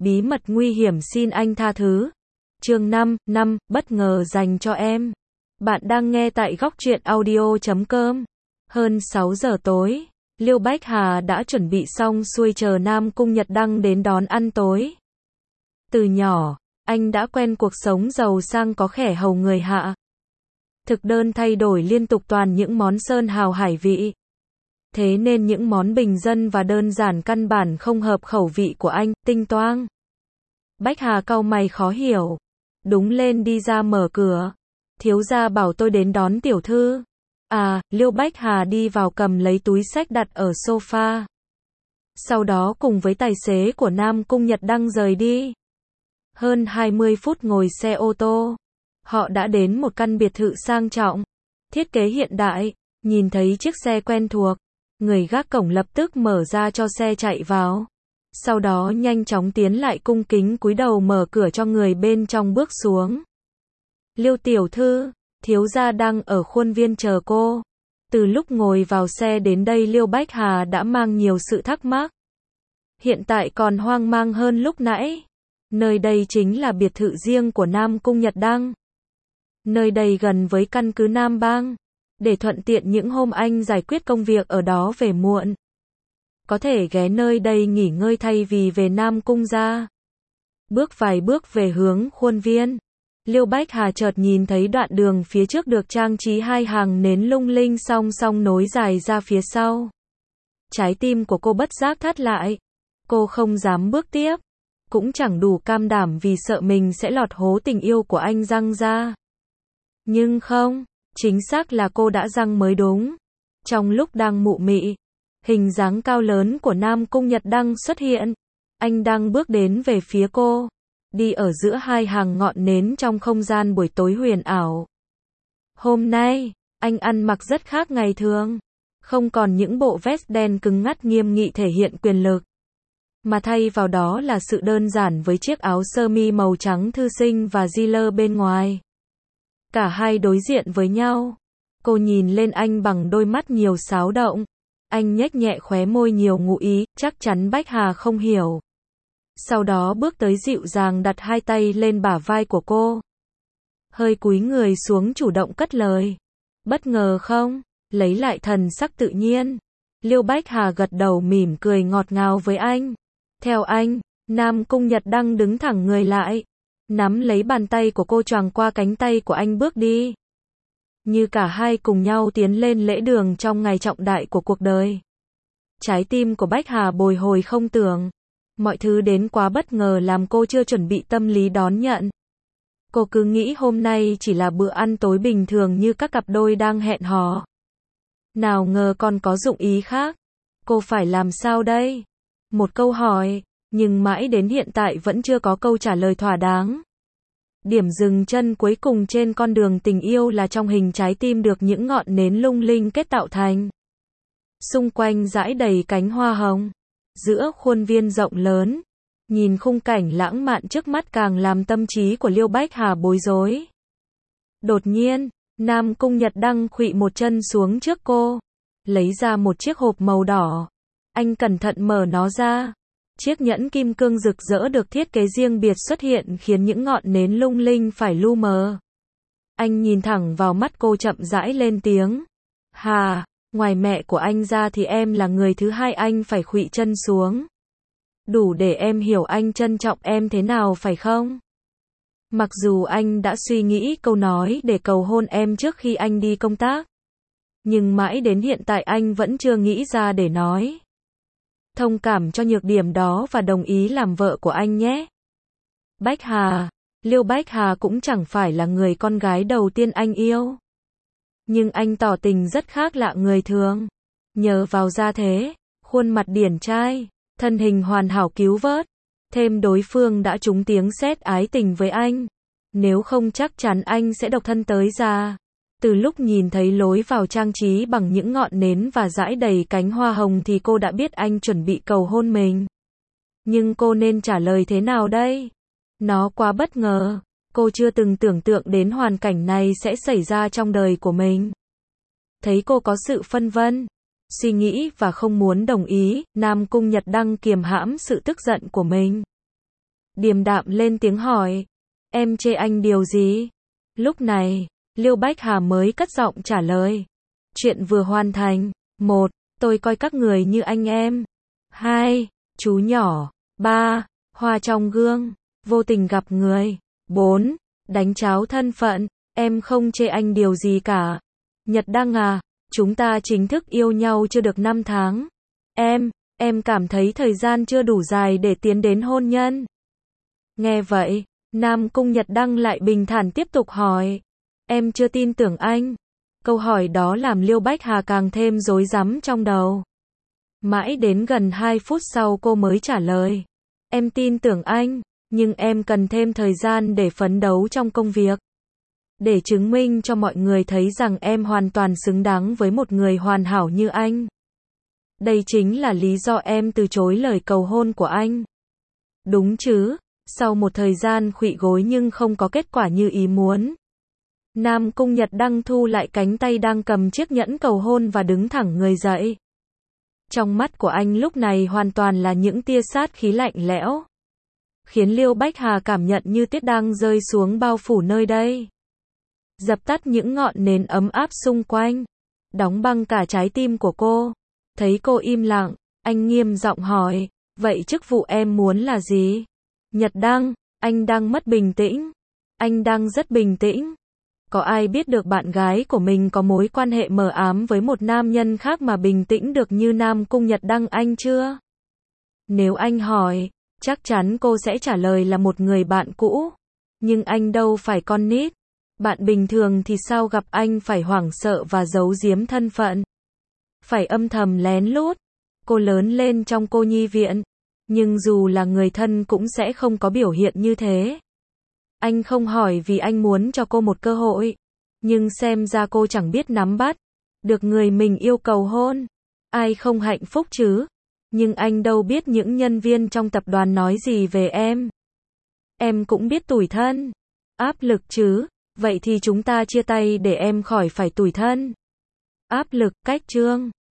bí mật nguy hiểm xin anh tha thứ. Chương 5, bất ngờ dành cho em. Bạn đang nghe tại Góc Truyện Audio.com. Hơn 6 giờ tối, Liêu Bách Hà đã chuẩn bị xong xuôi chờ Nam Cung Nhật Đăng đến đón ăn tối. Từ nhỏ, anh đã quen cuộc sống giàu sang có khẻ hầu người hạ. Thực đơn thay đổi liên tục toàn những món sơn hào hải vị. Thế nên những món bình dân và đơn giản căn bản không hợp khẩu vị của anh, tinh toang. Bách Hà cau mày khó hiểu. Đúng lên đi ra mở cửa. Thiếu gia bảo tôi đến đón tiểu thư. À, Liêu Bách Hà đi vào cầm lấy túi xách đặt ở sofa. Sau đó cùng với tài xế của Nam Cung Nhật Đăng rời đi. Hơn 20 phút ngồi xe ô tô. Họ đã đến một căn biệt thự sang trọng. Thiết kế hiện đại, nhìn thấy chiếc xe quen thuộc. Người gác cổng lập tức mở ra cho xe chạy vào. Sau đó nhanh chóng tiến lại cung kính cúi đầu mở cửa cho người bên trong bước xuống. Liêu tiểu thư, thiếu gia đang ở khuôn viên chờ cô. Từ lúc ngồi vào xe đến đây Liêu Bách Hà đã mang nhiều sự thắc mắc. Hiện tại còn hoang mang hơn lúc nãy. Nơi đây chính là biệt thự riêng của Nam Cung Nhật Đăng. Nơi đây gần với căn cứ Nam Bang. Để thuận tiện những hôm anh giải quyết công việc ở đó về muộn. Có thể ghé nơi đây nghỉ ngơi thay vì về Nam Cung ra. Bước vài bước về hướng khuôn viên. Liêu Bách Hà chợt nhìn thấy đoạn đường phía trước được trang trí hai hàng nến lung linh song song nối dài ra phía sau. Trái tim của cô bất giác thắt lại. Cô không dám bước tiếp. Cũng chẳng đủ cam đảm vì sợ mình sẽ lọt hố tình yêu của anh răng ra. Nhưng không, chính xác là cô đã răng mới đúng. Trong lúc đang mụ mị, hình dáng cao lớn của Nam Cung Nhật Đăng xuất hiện. Anh đang bước đến về phía cô. Đi ở giữa hai hàng ngọn nến trong không gian buổi tối huyền ảo. Hôm nay, anh ăn mặc rất khác ngày thường. Không còn những bộ vest đen cứng ngắt nghiêm nghị thể hiện quyền lực. Mà thay vào đó là sự đơn giản với chiếc áo sơ mi màu trắng thư sinh và jean bên ngoài. Cả hai đối diện với nhau. Cô nhìn lên anh bằng đôi mắt nhiều xáo động. Anh nhếch nhẹ khóe môi nhiều ngụ ý, chắc chắn Bách Hà không hiểu. Sau đó bước tới dịu dàng đặt hai tay lên bả vai của cô. Hơi cúi người xuống chủ động cất lời. Bất ngờ không? Lấy lại thần sắc tự nhiên. Liêu Bách Hà gật đầu mỉm cười ngọt ngào với anh. Theo anh, Nam Cung Nhật Đăng đứng thẳng người lại. Nắm lấy bàn tay của cô choàng qua cánh tay của anh bước đi. Như cả hai cùng nhau tiến lên lễ đường trong ngày trọng đại của cuộc đời. Trái tim của Bách Hà bồi hồi không tưởng. Mọi thứ đến quá bất ngờ làm cô chưa chuẩn bị tâm lý đón nhận. Cô cứ nghĩ hôm nay chỉ là bữa ăn tối bình thường như các cặp đôi đang hẹn hò. Nào ngờ còn có dụng ý khác. Cô phải làm sao đây? Một câu hỏi, nhưng mãi đến hiện tại vẫn chưa có câu trả lời thỏa đáng. Điểm dừng chân cuối cùng trên con đường tình yêu là trong hình trái tim được những ngọn nến lung linh kết tạo thành. Xung quanh dãi đầy cánh hoa hồng. Giữa khuôn viên rộng lớn, nhìn khung cảnh lãng mạn trước mắt càng làm tâm trí của Liêu Bách Hà bối rối. Đột nhiên, Nam Cung Nhật Đăng khuỵu một chân xuống trước cô, lấy ra một chiếc hộp màu đỏ. Anh cẩn thận mở nó ra. Chiếc nhẫn kim cương rực rỡ được thiết kế riêng biệt xuất hiện khiến những ngọn nến lung linh phải lu mờ. Anh nhìn thẳng vào mắt cô chậm rãi lên tiếng. Hà, ngoài mẹ của anh ra thì em là người thứ hai anh phải khuỵu chân xuống. Đủ để em hiểu anh trân trọng em thế nào phải không? Mặc dù anh đã suy nghĩ câu nói để cầu hôn em trước khi anh đi công tác. Nhưng mãi đến hiện tại anh vẫn chưa nghĩ ra để nói. Thông cảm cho nhược điểm đó và đồng ý làm vợ của anh nhé. Bách Hà, Liêu Bách Hà cũng chẳng phải là người con gái đầu tiên anh yêu. Nhưng anh tỏ tình rất khác lạ người thường. Nhờ vào gia thế, khuôn mặt điển trai, thân hình hoàn hảo cứu vớt. Thêm đối phương đã trúng tiếng sét ái tình với anh. Nếu không chắc chắn anh sẽ độc thân tới già. Từ lúc nhìn thấy lối vào trang trí bằng những ngọn nến và dãi đầy cánh hoa hồng thì cô đã biết anh chuẩn bị cầu hôn mình. Nhưng cô nên trả lời thế nào đây? Nó quá bất ngờ. Cô chưa từng tưởng tượng đến hoàn cảnh này sẽ xảy ra trong đời của mình. Thấy cô có sự phân vân, suy nghĩ và không muốn đồng ý, Nam Cung Nhật Đăng kiềm hãm sự tức giận của mình. điềm đạm lên tiếng hỏi. Em chê anh điều gì? Lúc này, Liêu Bách Hà mới cất giọng trả lời. Chuyện vừa hoàn thành. 1. Tôi coi các người như anh em. 2. Chú nhỏ. 3. Hoa trong gương. Vô tình gặp người. 4. Đánh tráo thân phận. Em không chê anh điều gì cả. Nhật Đăng à, chúng ta chính thức yêu nhau chưa được 5 tháng. Em cảm thấy thời gian chưa đủ dài để tiến đến hôn nhân. Nghe vậy, Nam Cung Nhật Đăng lại bình thản tiếp tục hỏi. Em chưa tin tưởng anh. Câu hỏi đó làm Liêu Bách Hà càng thêm rối rắm trong đầu. Mãi đến gần 2 phút sau cô mới trả lời. Em tin tưởng anh, nhưng em cần thêm thời gian để phấn đấu trong công việc. Để chứng minh cho mọi người thấy rằng em hoàn toàn xứng đáng với một người hoàn hảo như anh. Đây chính là lý do em từ chối lời cầu hôn của anh. Đúng chứ? Sau một thời gian khuỵu gối nhưng không có kết quả như ý muốn. Nam Cung Nhật Đăng thu lại cánh tay đang cầm chiếc nhẫn cầu hôn và đứng thẳng người dậy. Trong mắt của anh lúc này hoàn toàn là những tia sát khí lạnh lẽo. Khiến Liêu Bách Hà cảm nhận như tuyết đang rơi xuống bao phủ nơi đây. Dập tắt những ngọn nến ấm áp xung quanh. Đóng băng cả trái tim của cô. Thấy cô im lặng, anh nghiêm giọng hỏi. Vậy chức vụ em muốn là gì? Nhật Đăng, anh đang mất bình tĩnh. Anh đang rất bình tĩnh. Có ai biết được bạn gái của mình có mối quan hệ mờ ám với một nam nhân khác mà bình tĩnh được như Nam Cung Nhật Đăng anh chưa? Nếu anh hỏi, chắc chắn cô sẽ trả lời là một người bạn cũ. Nhưng anh đâu phải con nít. Bạn bình thường thì sao gặp anh phải hoảng sợ và giấu giếm thân phận. Phải âm thầm lén lút. Cô lớn lên trong cô nhi viện. Nhưng dù là người thân cũng sẽ không có biểu hiện như thế. Anh không hỏi vì anh muốn cho cô một cơ hội. Nhưng xem ra cô chẳng biết nắm bắt. Được người mình yêu cầu hôn. Ai không hạnh phúc chứ? Nhưng anh đâu biết những nhân viên trong tập đoàn nói gì về em. Em cũng biết tủi thân. Áp lực chứ? Vậy thì chúng ta chia tay để em khỏi phải tủi thân. Áp lực, cách chương.